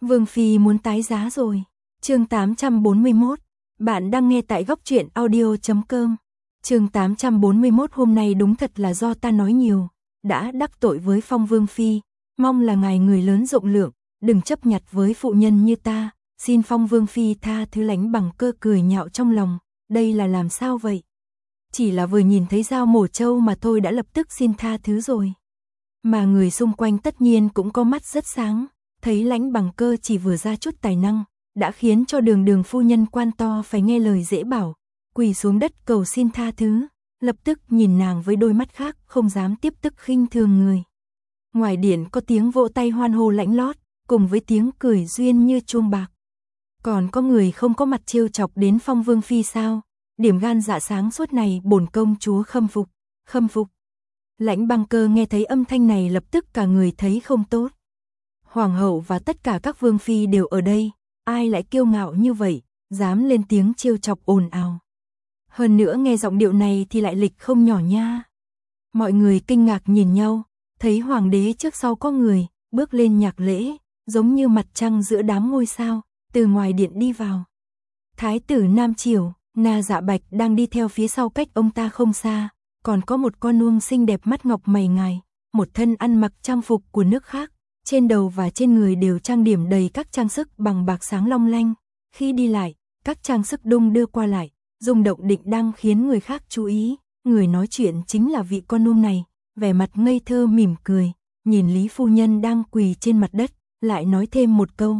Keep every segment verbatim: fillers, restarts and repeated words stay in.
Vương Phi muốn tái giá rồi. Chương tám trăm bốn mươi mốt. Bạn đang nghe tại góc truyện audio chấm com. Chương tám trăm bốn mươi mốt. Hôm nay đúng thật là do ta nói nhiều, đã đắc tội với Phong Vương Phi, mong là ngài người lớn rộng lượng, đừng chấp nhặt với phụ nhân như ta, xin Phong Vương Phi tha thứ. Lãnh Bằng Cơ cười nhạo trong lòng, đây là làm sao vậy? Chỉ là vừa nhìn thấy dao mổ trâu mà thôi đã lập tức xin tha thứ rồi. Mà người xung quanh tất nhiên cũng có mắt rất sáng, thấy Lãnh Bằng Cơ chỉ vừa ra chút tài năng, đã khiến cho đường đường phu nhân quan to phải nghe lời dễ bảo, quỳ xuống đất cầu xin tha thứ, lập tức nhìn nàng với đôi mắt khác, không dám tiếp tức khinh thường người. Ngoài điện có tiếng vỗ tay hoan hô lãnh lót, cùng với tiếng cười duyên như chuông bạc. Còn có người không có mặt trêu chọc đến Phong Vương Phi sao? Điểm gan dạ sáng suốt này bổn công chúa khâm phục, khâm phục. Lãnh Bằng Cơ nghe thấy âm thanh này lập tức cả người thấy không tốt. Hoàng hậu và tất cả các vương phi đều ở đây, ai lại kiêu ngạo như vậy, dám lên tiếng trêu chọc ồn ào. Hơn nữa nghe giọng điệu này thì lại lịch không nhỏ nha. Mọi người kinh ngạc nhìn nhau, thấy hoàng đế trước sau có người, bước lên nhạc lễ, giống như mặt trăng giữa đám ngôi sao, từ ngoài điện đi vào. Thái tử Nam Triều, Na Dạ Bạch đang đi theo phía sau cách ông ta không xa, còn có một con nuông xinh đẹp mắt ngọc mày ngài, một thân ăn mặc trang phục của nước khác, trên đầu và trên người đều trang điểm đầy các trang sức bằng bạc sáng long lanh, khi đi lại, các trang sức đung đưa qua lại, rung động định đang khiến người khác chú ý. Người nói chuyện chính là vị con nuông này, vẻ mặt ngây thơ mỉm cười, nhìn Lý phu nhân đang quỳ trên mặt đất, lại nói thêm một câu.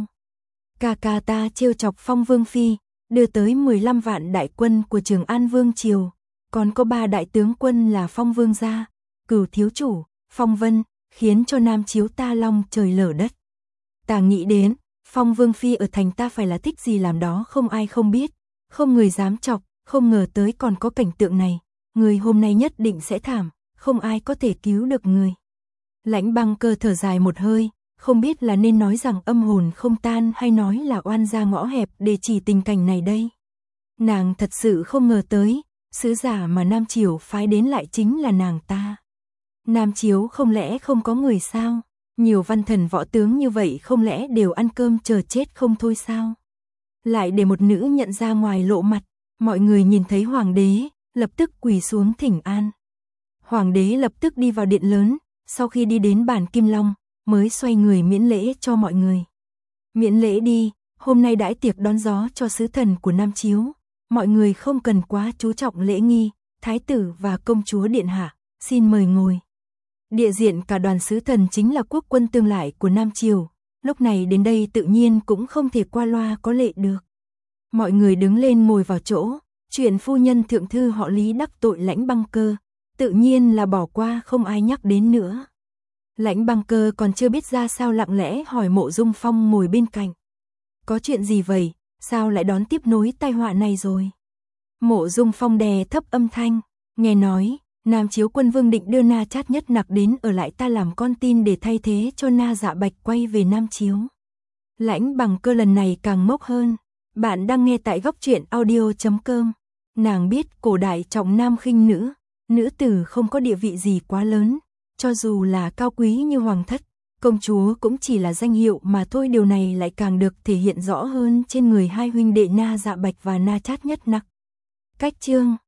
Ca ca ta trêu chọc Phong Vương Phi, đưa tới mười lăm vạn đại quân của Trường An Vương Triều, còn có ba đại tướng quân là Phong Vương gia, Cửu thiếu chủ, Phong Vân, khiến cho Nam chiếu ta long trời lở đất. Ta nghĩ đến, Phong Vương Phi ở thành ta phải là thích gì làm đó không ai không biết, không người dám chọc, không ngờ tới còn có cảnh tượng này, người hôm nay nhất định sẽ thảm, không ai có thể cứu được người. Lãnh Bằng Cơ thở dài một hơi, không biết là nên nói rằng âm hồn không tan hay nói là oan gia ngõ hẹp để chỉ tình cảnh này đây. Nàng thật sự không ngờ tới, sứ giả mà Nam Chiếu phái đến lại chính là nàng ta. Nam Chiếu không lẽ không có người sao? Nhiều văn thần võ tướng như vậy không lẽ đều ăn cơm chờ chết không thôi sao? Lại để một nữ nhận ra ngoài lộ mặt, mọi người nhìn thấy hoàng đế, lập tức quỳ xuống thỉnh an. Hoàng đế lập tức đi vào điện lớn, sau khi đi đến bàn Kim Long, mới xoay người miễn lễ cho mọi người. Miễn lễ đi, hôm nay đãi tiệc đón gió cho sứ thần của Nam Chiếu, mọi người không cần quá chú trọng lễ nghi, thái tử và công chúa điện hạ, xin mời ngồi. Địa diện cả đoàn sứ thần chính là quốc quân tương lại của Nam Triều, lúc này đến đây tự nhiên cũng không thể qua loa có lệ được. Mọi người đứng lên ngồi vào chỗ, chuyện phu nhân thượng thư họ Lý đắc tội Lãnh Bằng Cơ, tự nhiên là bỏ qua không ai nhắc đến nữa. Lãnh Bằng Cơ còn chưa biết ra sao lặng lẽ hỏi Mộ Dung Phong ngồi bên cạnh. Có chuyện gì vậy, sao lại đón tiếp nối tai họa này rồi? Mộ Dung Phong đè thấp âm thanh, nghe nói, Nam Chiếu quân vương định đưa Na Chát Nhất Nặc đến ở lại ta làm con tin để thay thế cho Na Dạ Bạch quay về Nam Chiếu. Lãnh Bằng Cơ lần này càng mốc hơn, bạn đang nghe tại góc truyện audio chấm com. Nàng biết cổ đại trọng nam khinh nữ, nữ tử không có địa vị gì quá lớn, cho dù là cao quý như hoàng thất, công chúa cũng chỉ là danh hiệu mà thôi. Điều này lại càng được thể hiện rõ hơn trên người hai huynh đệ Na Dạ Bạch và Na Chát Nhất Nặc. Cách chương